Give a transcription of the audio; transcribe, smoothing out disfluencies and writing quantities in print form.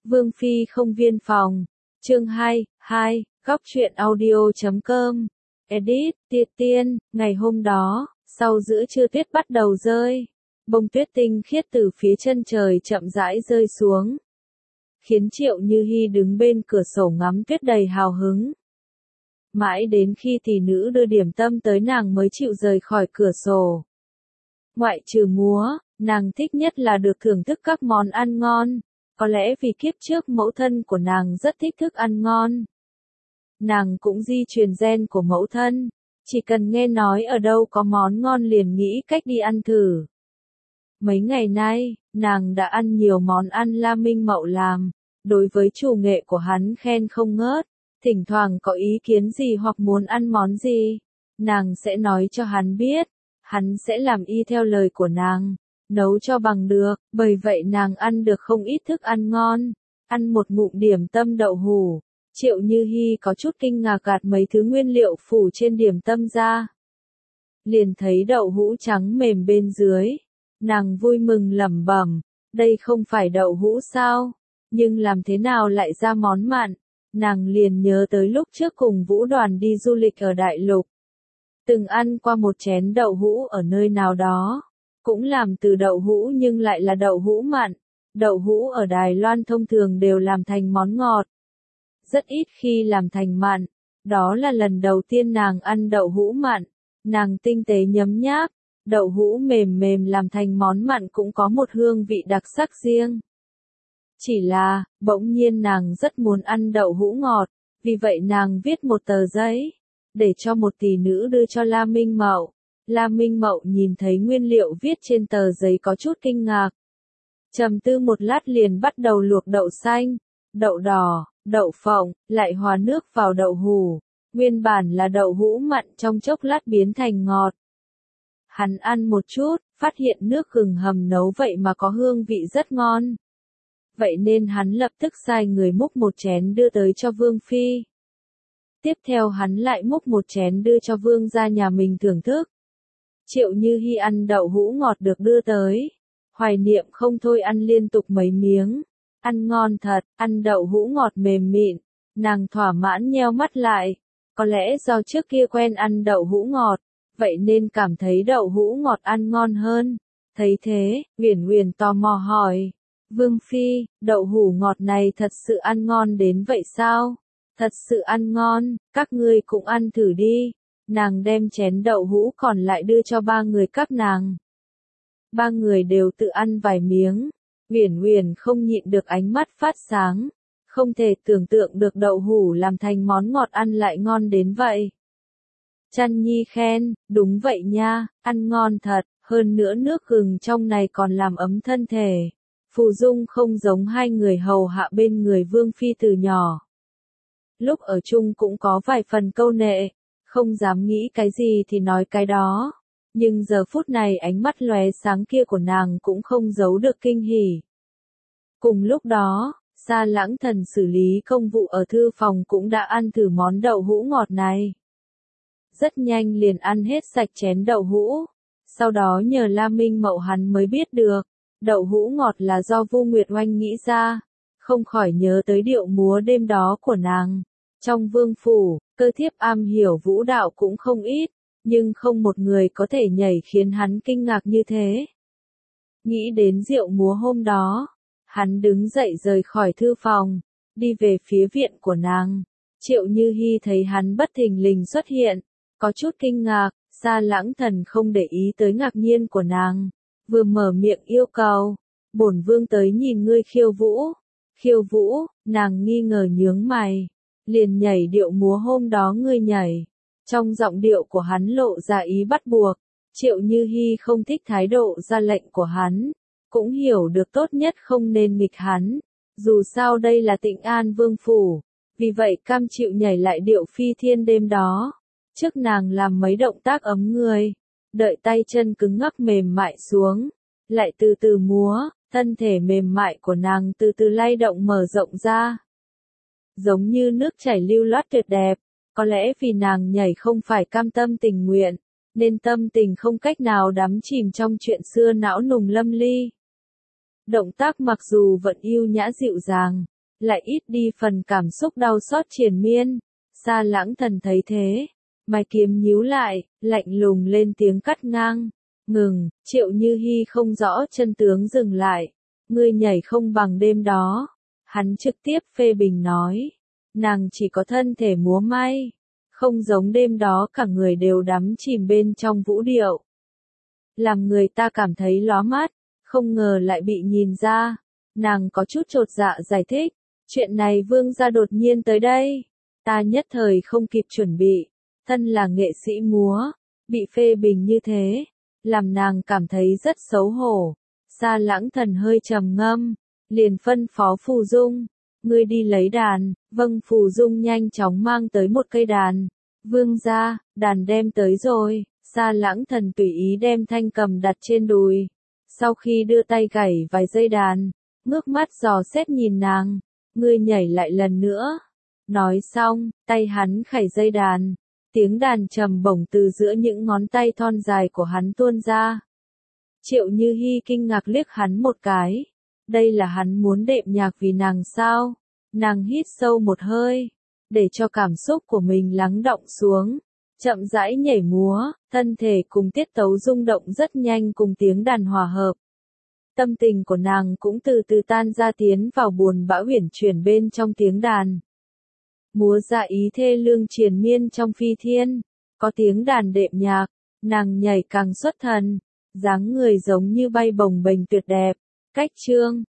Vương Phi không viên phòng. Chương 2, góc truyện audio.com. Edit, Tiệt Tiên, ngày hôm đó, sau giữa trưa tuyết bắt đầu rơi. Bông tuyết tinh khiết từ phía chân trời chậm rãi rơi xuống, khiến Triệu Như Hi đứng bên cửa sổ ngắm tuyết đầy hào hứng. Mãi đến khi tỷ nữ đưa điểm tâm tới nàng mới chịu rời khỏi cửa sổ. Ngoại trừ múa, nàng thích nhất là được thưởng thức các món ăn ngon. Có lẽ vì kiếp trước mẫu thân của nàng rất thích thức ăn ngon. Nàng cũng di truyền gen của mẫu thân, chỉ cần nghe nói ở đâu có món ngon liền nghĩ cách đi ăn thử. Mấy ngày nay, nàng đã ăn nhiều món ăn La Minh Mậu làm, đối với chủ nghệ của hắn khen không ngớt, thỉnh thoảng có ý kiến gì hoặc muốn ăn món gì, nàng sẽ nói cho hắn biết, hắn sẽ làm y theo lời của nàng, nấu cho bằng được, bởi vậy nàng ăn được không ít thức ăn ngon, ăn một ngụm điểm tâm đậu hũ. Triệu Như Hi có chút kinh ngạc gạt mấy thứ nguyên liệu phủ trên điểm tâm ra. Liền thấy đậu hũ trắng mềm bên dưới. Nàng vui mừng lẩm bẩm, đây không phải đậu hũ sao? Nhưng làm thế nào lại ra món mặn? Nàng liền nhớ tới lúc trước cùng Vũ Đoàn đi du lịch ở Đại Lục. Từng ăn qua một chén đậu hũ ở nơi nào đó. Cũng làm từ đậu hũ nhưng lại là đậu hũ mặn. Đậu hũ ở Đài Loan thông thường đều làm thành món ngọt. Rất ít khi làm thành mặn, đó là lần đầu tiên nàng ăn đậu hũ mặn, nàng tinh tế nhấm nháp, đậu hũ mềm mềm làm thành món mặn cũng có một hương vị đặc sắc riêng. Chỉ là, bỗng nhiên nàng rất muốn ăn đậu hũ ngọt, vì vậy nàng viết một tờ giấy, để cho một tỷ nữ đưa cho La Minh Mậu. La Minh Mậu nhìn thấy nguyên liệu viết trên tờ giấy có chút kinh ngạc. Trầm tư một lát liền bắt đầu luộc đậu xanh, đậu đỏ, đậu phộng, lại hòa nước vào đậu hũ. Nguyên bản là đậu hũ mặn trong chốc lát biến thành ngọt. Hắn ăn một chút, phát hiện nước gừng hầm nấu vậy mà có hương vị rất ngon. Vậy nên hắn lập tức sai người múc một chén đưa tới cho Vương Phi. Tiếp theo hắn lại múc một chén đưa cho Vương gia nhà mình thưởng thức. Triệu Như Hi ăn đậu hũ ngọt được đưa tới. Hoài niệm không thôi ăn liên tục mấy miếng. Ăn ngon thật, ăn đậu hũ ngọt mềm mịn, nàng thỏa mãn nheo mắt lại. Có lẽ do trước kia quen ăn đậu hũ ngọt, vậy nên cảm thấy đậu hũ ngọt ăn ngon hơn. Thấy thế, Uyển Uyển tò mò hỏi, Vương Phi, đậu hũ ngọt này thật sự ăn ngon đến vậy sao? Thật sự ăn ngon, các ngươi cũng ăn thử đi. Nàng đem chén đậu hũ còn lại đưa cho ba người các nàng. Ba người đều tự ăn vài miếng. Uyển Uyển không nhịn được ánh mắt phát sáng, không thể tưởng tượng được đậu hũ làm thành món ngọt ăn lại ngon đến vậy. Chăn Nhi khen, đúng vậy nha, ăn ngon thật, hơn nữa nước gừng trong này còn làm ấm thân thể. Phù Dung không giống hai người hầu hạ bên người Vương Phi từ nhỏ. Lúc ở chung cũng có vài phần câu nệ, không dám nghĩ cái gì thì nói cái đó. Nhưng giờ phút này ánh mắt lóe sáng kia của nàng cũng không giấu được kinh hỉ. Cùng lúc đó, Sa Lãng Thần xử lý công vụ ở thư phòng cũng đã ăn thử món đậu hũ ngọt này. Rất nhanh liền ăn hết sạch chén đậu hũ. Sau đó nhờ La Minh Mậu hắn mới biết được, đậu hũ ngọt là do Vu Nguyệt Oanh nghĩ ra, không khỏi nhớ tới điệu múa đêm đó của nàng. Trong vương phủ, cơ thiếp am hiểu vũ đạo cũng không ít. Nhưng không một người có thể nhảy khiến hắn kinh ngạc như thế. Nghĩ đến rượu múa hôm đó, hắn đứng dậy rời khỏi thư phòng, đi về phía viện của nàng. Triệu Như Hi thấy hắn bất thình lình xuất hiện, có chút kinh ngạc, Sa Lãng Thần không để ý tới ngạc nhiên của nàng, vừa mở miệng yêu cầu, bổn vương tới nhìn ngươi khiêu vũ. Khiêu vũ, nàng nghi ngờ nhướng mày, liền nhảy điệu múa hôm đó ngươi nhảy. Trong giọng điệu của hắn lộ ra ý bắt buộc, Triệu Như Hi không thích thái độ ra lệnh của hắn, cũng hiểu được tốt nhất không nên nghịch hắn, dù sao đây là Tịnh An Vương Phủ, vì vậy cam chịu nhảy lại điệu phi thiên đêm đó. Trước nàng làm mấy động tác ấm người, đợi tay chân cứng ngắc mềm mại xuống, lại từ từ múa, thân thể mềm mại của nàng từ từ lay động mở rộng ra. Giống như nước chảy lưu loát tuyệt đẹp. Có lẽ vì nàng nhảy không phải cam tâm tình nguyện, nên tâm tình không cách nào đắm chìm trong chuyện xưa não nùng lâm ly. Động tác mặc dù vẫn yêu nhã dịu dàng, lại ít đi phần cảm xúc đau xót triền miên. Sa Lãng Thần thấy thế, mày kiếm nhíu lại, lạnh lùng lên tiếng cắt ngang. Ngừng, Triệu Như Hi không rõ chân tướng dừng lại. Ngươi nhảy không bằng đêm đó. Hắn trực tiếp phê bình nói. Nàng chỉ có thân thể múa may. Không giống đêm đó cả người đều đắm chìm bên trong vũ điệu. Làm người ta cảm thấy lóa mắt, không ngờ lại bị nhìn ra. Nàng có chút chột dạ giải thích. Chuyện này vương gia đột nhiên tới đây. Ta nhất thời không kịp chuẩn bị. Thân là nghệ sĩ múa, bị phê bình như thế, làm nàng cảm thấy rất xấu hổ. Sa Lãng Thần hơi trầm ngâm, liền phân phó Phù Dung, ngươi đi lấy đàn. Vâng, Phù Dung nhanh chóng mang tới một cây đàn. Vương gia, đàn đem tới rồi. Sa Lãng Thần tùy ý đem thanh cầm đặt trên đùi. Sau khi đưa tay gảy vài dây đàn, ngước mắt dò xét nhìn nàng, ngươi nhảy lại lần nữa. Nói xong, tay hắn khảy dây đàn. Tiếng đàn trầm bổng từ giữa những ngón tay thon dài của hắn tuôn ra. Triệu Như Hi kinh ngạc liếc hắn một cái. Đây là hắn muốn đệm nhạc vì nàng sao? Nàng hít sâu một hơi, để cho cảm xúc của mình lắng đọng xuống. Chậm rãi nhảy múa, thân thể cùng tiết tấu rung động rất nhanh cùng tiếng đàn hòa hợp. Tâm tình của nàng cũng từ từ tan ra tiến vào buồn bã uyển chuyển bên trong tiếng đàn. Múa ra ý thê lương triền miên trong phi thiên, có tiếng đàn đệm nhạc, nàng nhảy càng xuất thần, dáng người giống như bay bồng bềnh tuyệt đẹp. Cách chương